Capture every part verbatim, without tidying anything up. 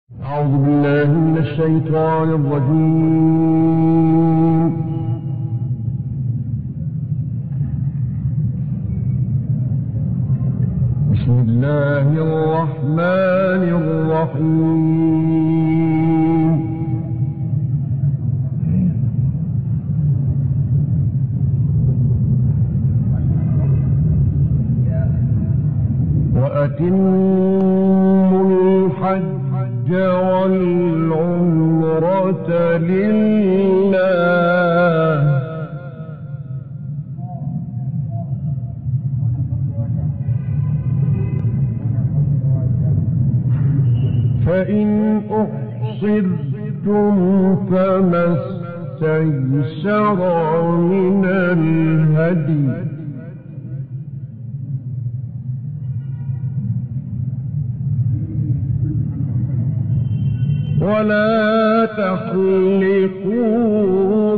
أعوذ بالله من الشيطان الرجيم. بسم الله الرحمن الرحيم. وأتموا الحج والعمرة لله فإن أحصرتم فما استيسر من الهدي ولا تحلقوا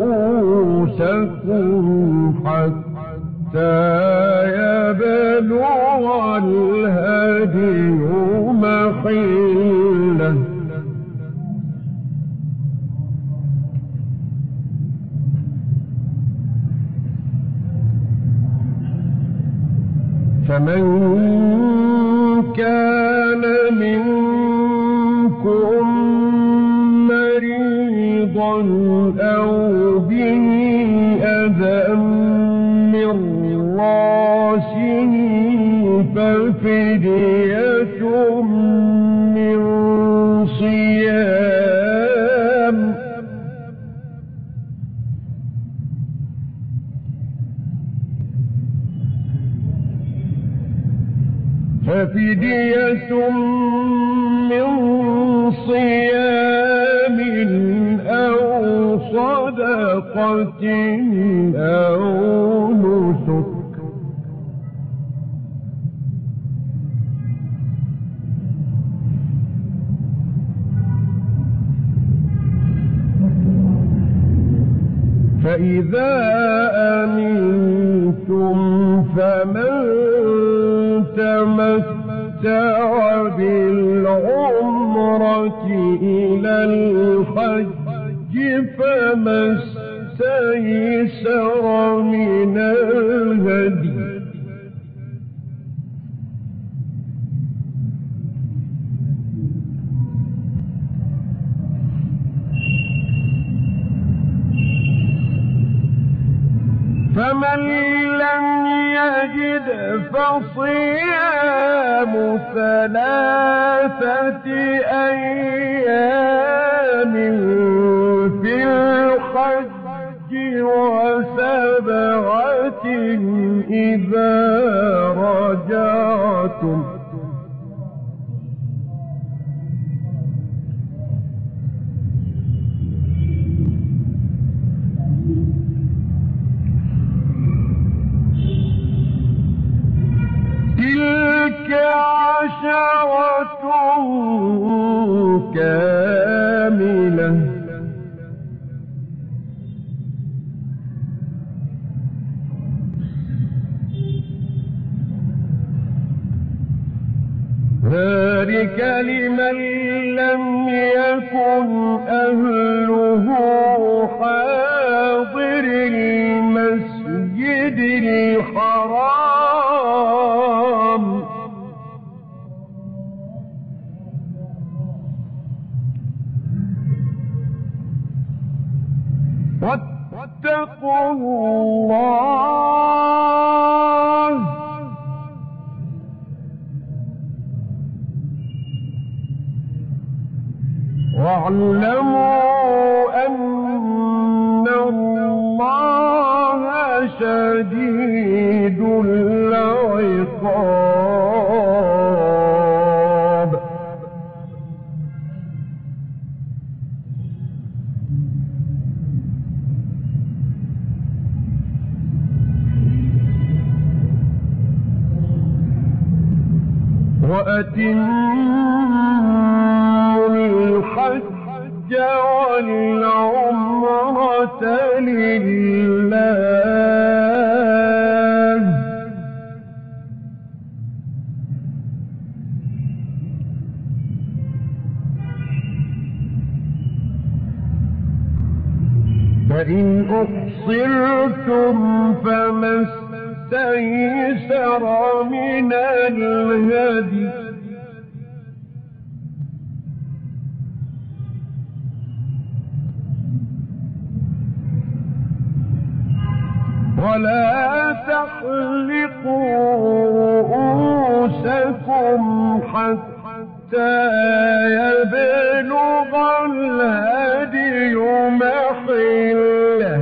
رؤوسكم حتى يبلغ الهدي محله فمن كان منكم مريضا أو به أذى من رأسه ففدية من صيام ففدية من صيام أو صدقة أو نسك فإذا أمنتم فمن تمتع بالعمرة إلى الحج فما استيسر من الهدي فمن لم يجد فصيام ثلاثة أيام في الحج وسبعة إذا رجعتم تلك عشرة كاملة ذلك لمن لم يكن أهله حاضر المسجد الحرام واتقوا الله واعلموا أن الله شديد العقاب وأتموا الحج والعمرة لله فإن أحصرتم فما استيسر من الهدي ولا تحلقوا رؤوسكم حتى يبلغ الهدي محله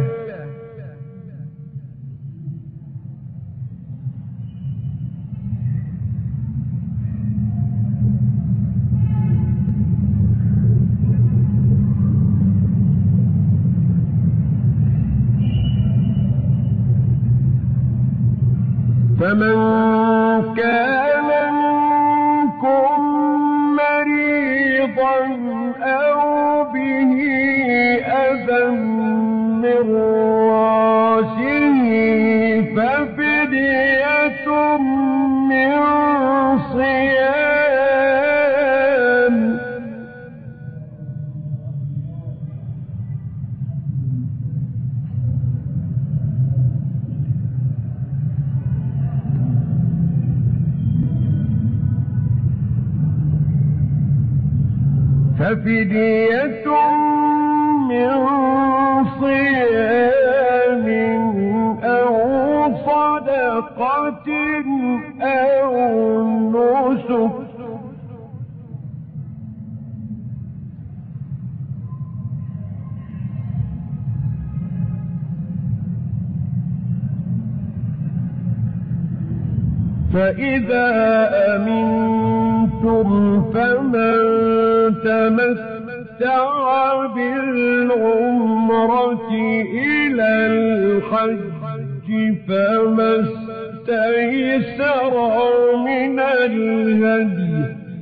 فمن كان منكم مريضا أو به أذى من رأسه ففدية من صيام ففدية من صيام أو صدقة أو نسك فإذا أمنتم فمن تمتع بالعمرة إلى الحج فما استيسر من الهدي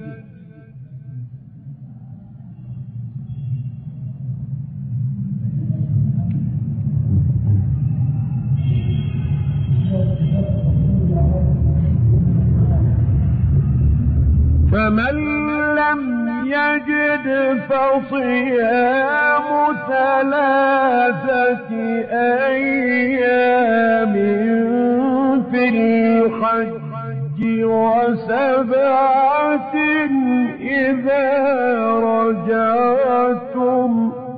فمن لم يجد فصيام ثلاثة أيام في الحج وسبعة إذا رجعتم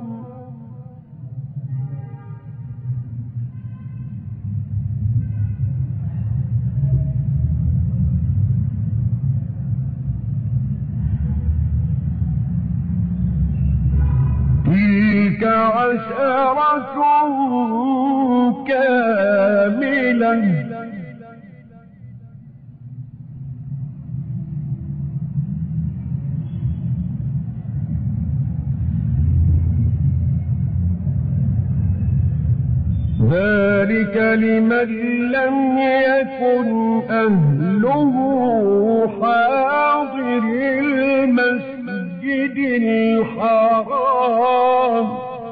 تلك عشرة كاملة ذلك لمن لم يكن أهله حاضر المسجد الحرام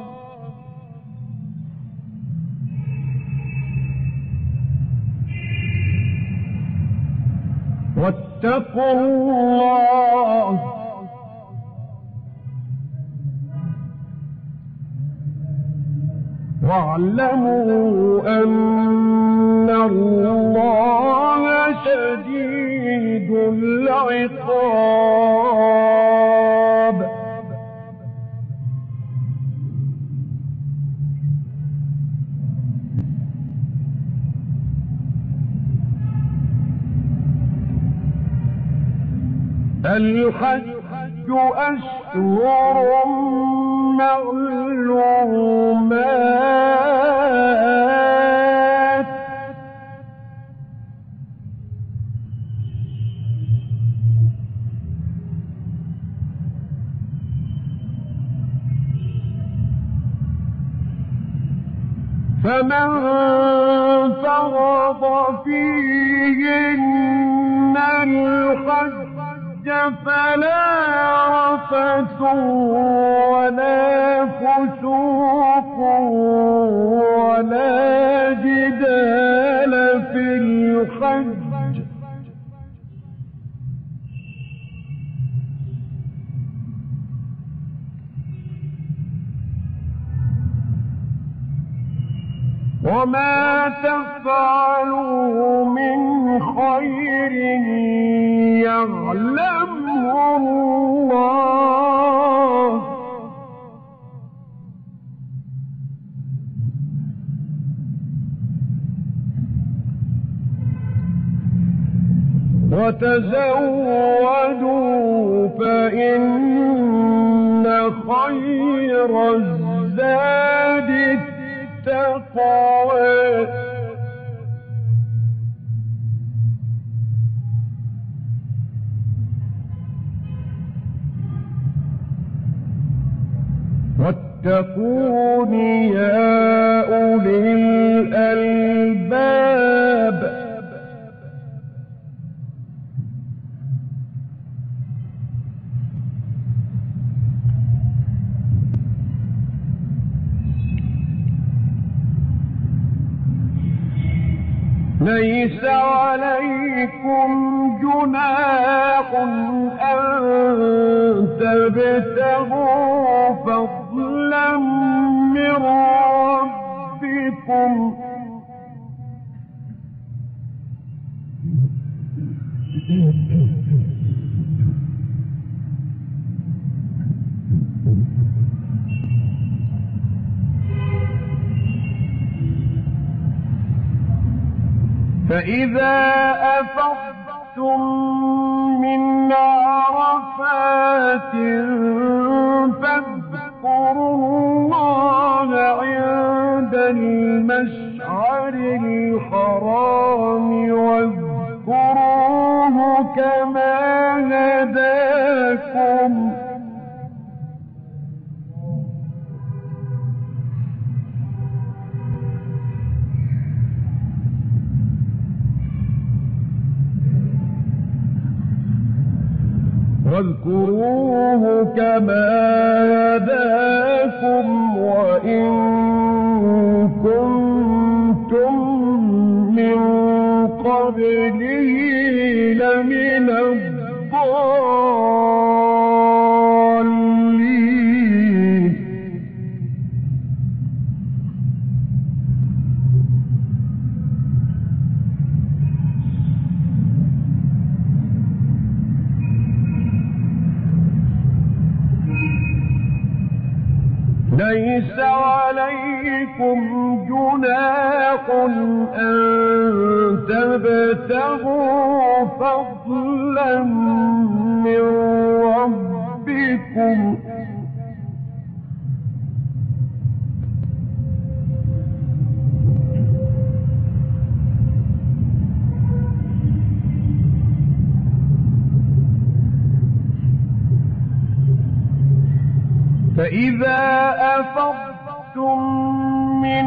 واتقوا الله واعلموا أن الله شديد العقاب الحج أشهر معلومات فمن فرض فيهن الحج فلا رفث ولا فسوق ولا جدال في الحج وما تفعلوا من خير يعلمه الله وتزودوا فإن خير الزاد التقوى واتقون يا أولي الألباب ليس عليكم جناح أن تبتغوا فضلا من ربكم فإذا أفضتم من عرفات فاذكروا الله عند المشعر الحرام واذكروه كما هداكم واذكروه كما هداكم وإن كنتم من قبله لمن الضالين ليس عليكم جناح أن تبتغوا فضلا من ربكم فإذا أفضتم من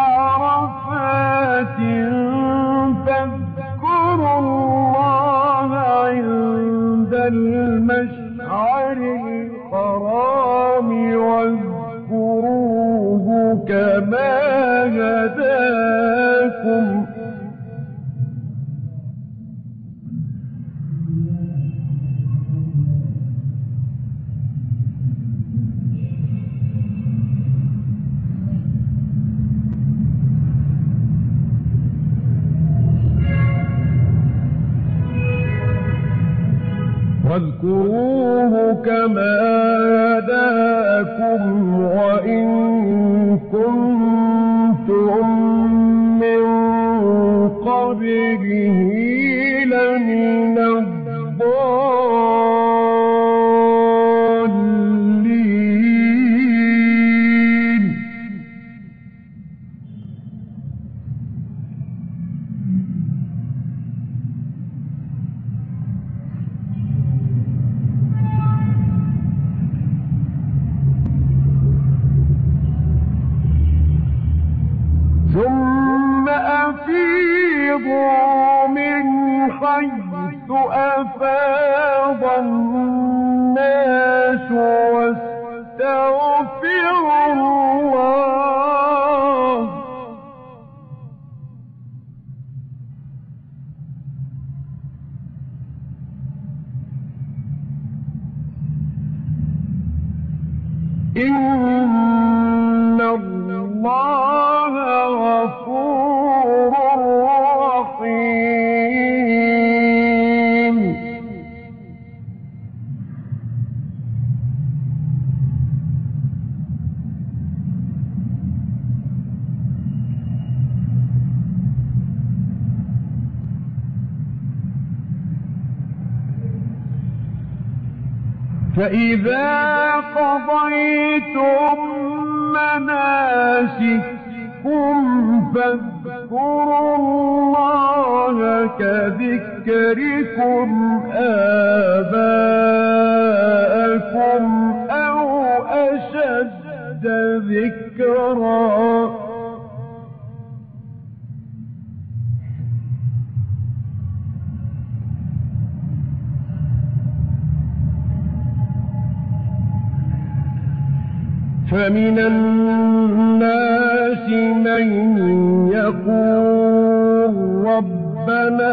عرفات فاذكروا الله عند المشعر الحرام واذكروه كما هداكم واذكروه كما هداكم وإن كنتم من قبله لمن الضالين ثم أفيضوا من حيث أفاض الناس واستغفروا الله إن الله غفور فإذا قضيتم مناسككم فاذكروا الله كذكركم آباءكم أو أشد ذكرا فمن الناس من يقول ربنا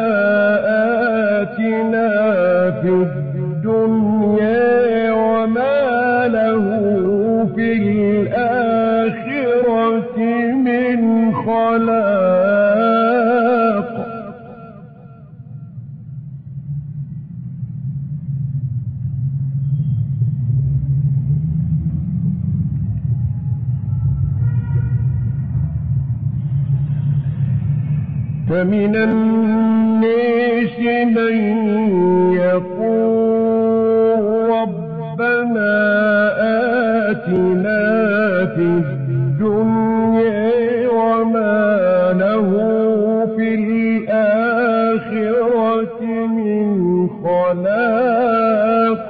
آتنا في الدنيا وما له في الآخرة من خلاق فمن الناس من يقول ربنا آتنا في الدنيا وما له في الآخرة من خلاق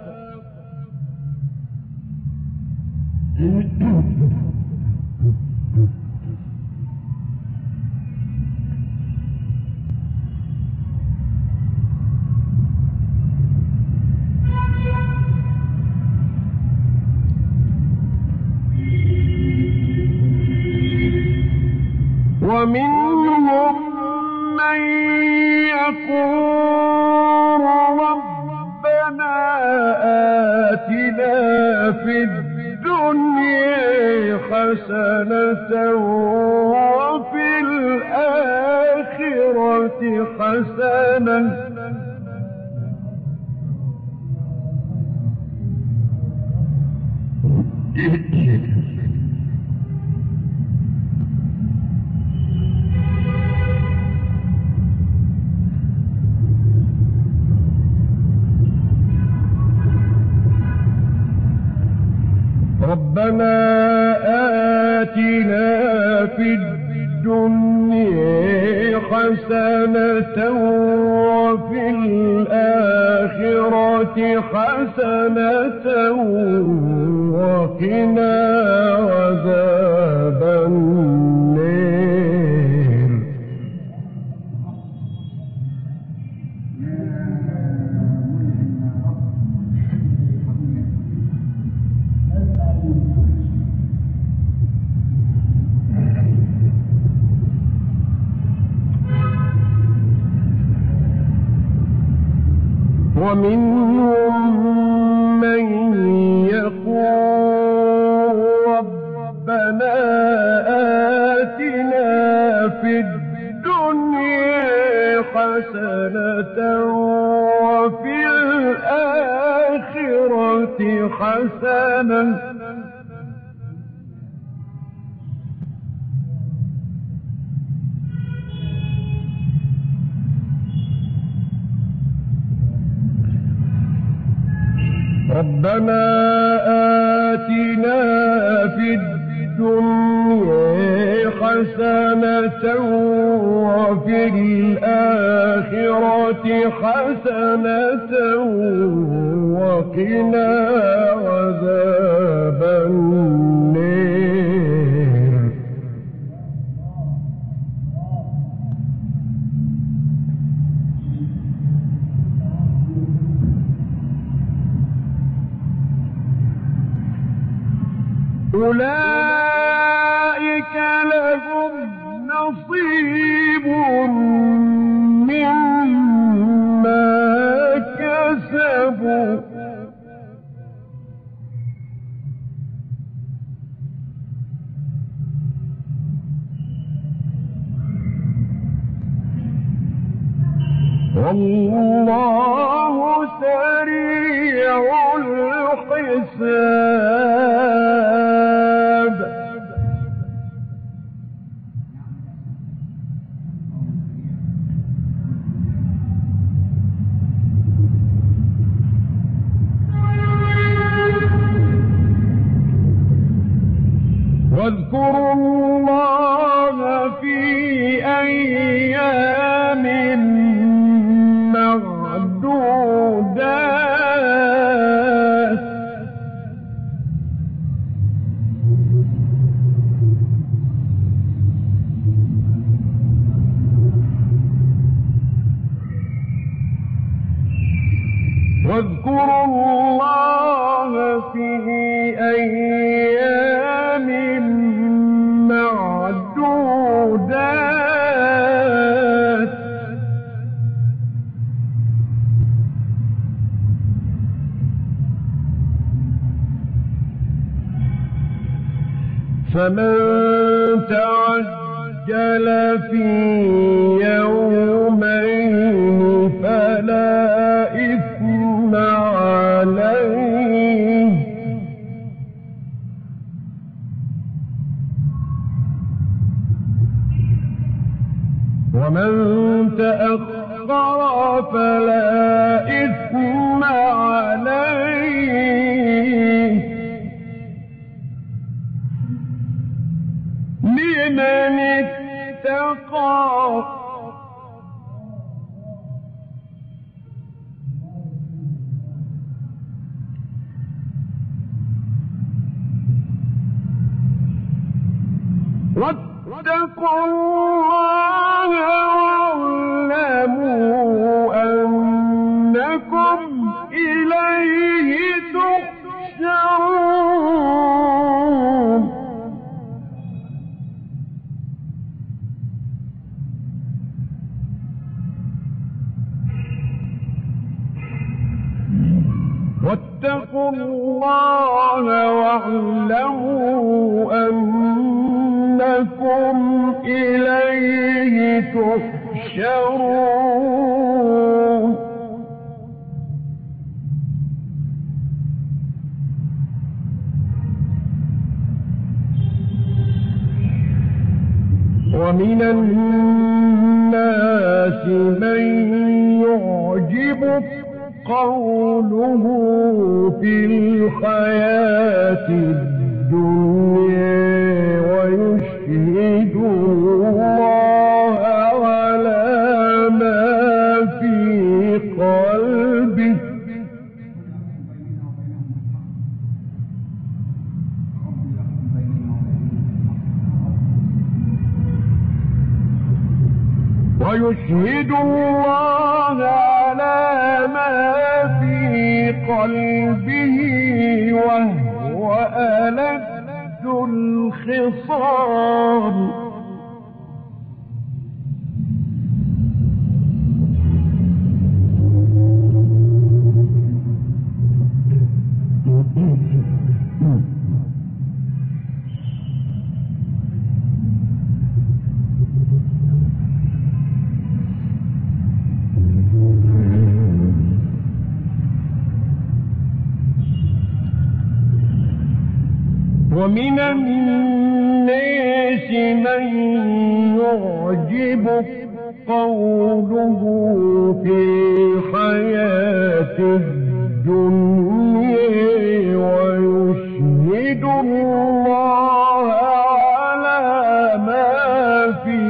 ومنهم من يقول ربنا آتنا في الدنيا حسنة وفي الآخرة حسنة ربنا آتنا في الدنيا حسنة وفي الآخرة حسنة وقنا عذاب النار ومنهم من يقول ربنا آتنا في الدنيا حسنة وفي الآخرة حسنة ربنا آتنا في الدنيا حسنة وفي الآخرة حسنة وقنا عذاب النار أولئك لهم نصيب مما كسبوا والله سريع الحساب واذكروا الله في أيام معدودات واذكروا الله في أيام معدودات فمن تعجل في يومين فلا إثم عليه ومن تأخر فلا إثم عليه لمن اتقى واتقوا الله واعلموا أنكم إليه تحشرون واتقوا الله واعلموا أنكم إليه تحشرون ومن الناس من يعجبك قوله في الحياة الدنيا ويشهد الله على ما في قلبه ويشهد الله على ما في قلبه وهو ألد الخصام ومن الناس من يعجبك قوله في الحياة الدنيا ويشهد الله على ما في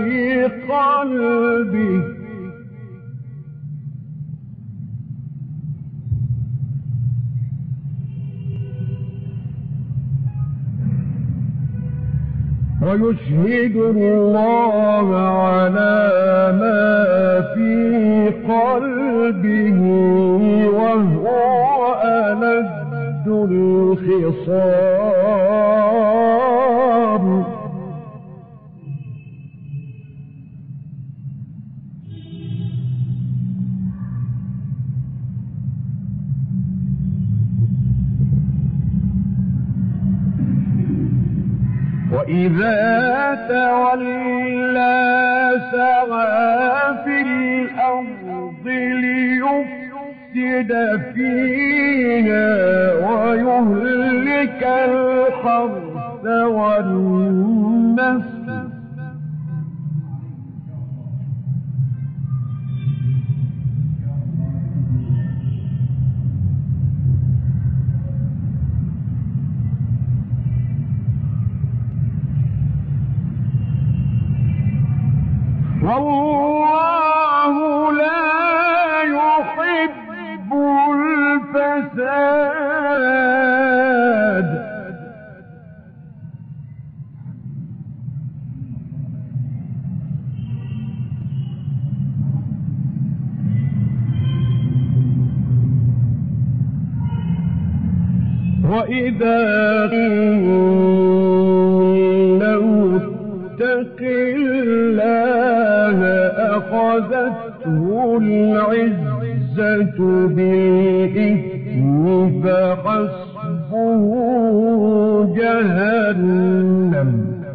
قلبه ويشهد الله على ما في قلبه وهو ألد الخصام وإذا تولى سعى في الأرض ليفسد فيها ويهلك الحرث والنسل والله لا يحب الفساد. وإذا قيل له اتق الله أخذته العزة بالإثم فحسبه جهنم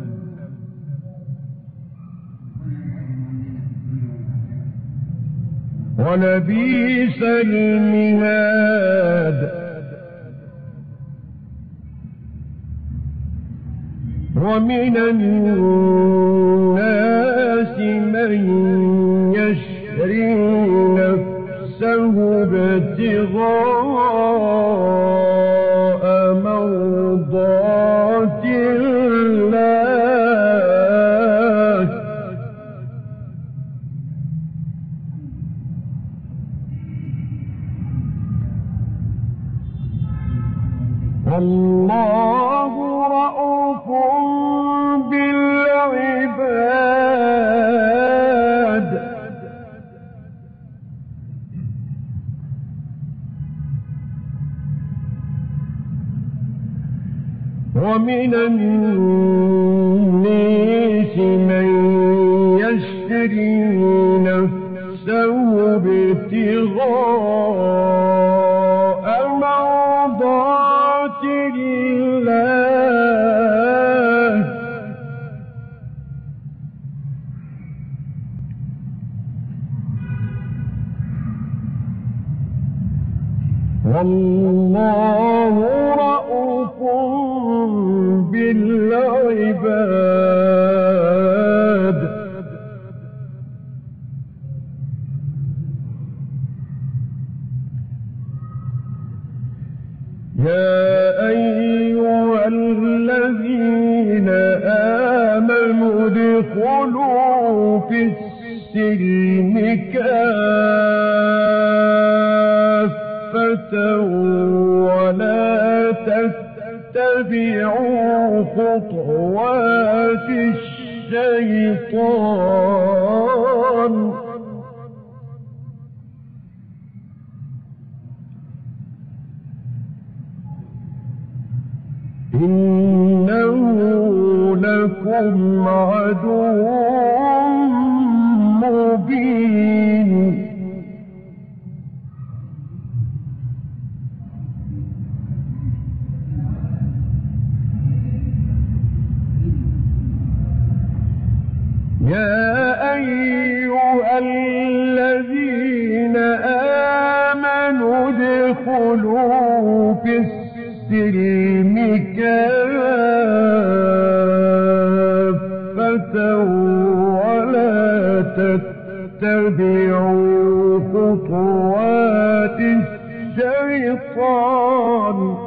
ولبئس المهاد. ومن الناس من يشري نفسه ابتغاء مرضات الله والله رؤوف بالعباد. ومن الناس من يشري نفسه ابتغاء مرضات الله والله رؤوف بالعباد. يا أيها الذين آمنوا ادخلوا في السلم كافة ولا تتبعوا خطوات الشيطان إنه لكم عدو مبين. يا أيها الذين آمنوا ادخلوا في السلم كافة ولا تتبعوا خطوات الشيطان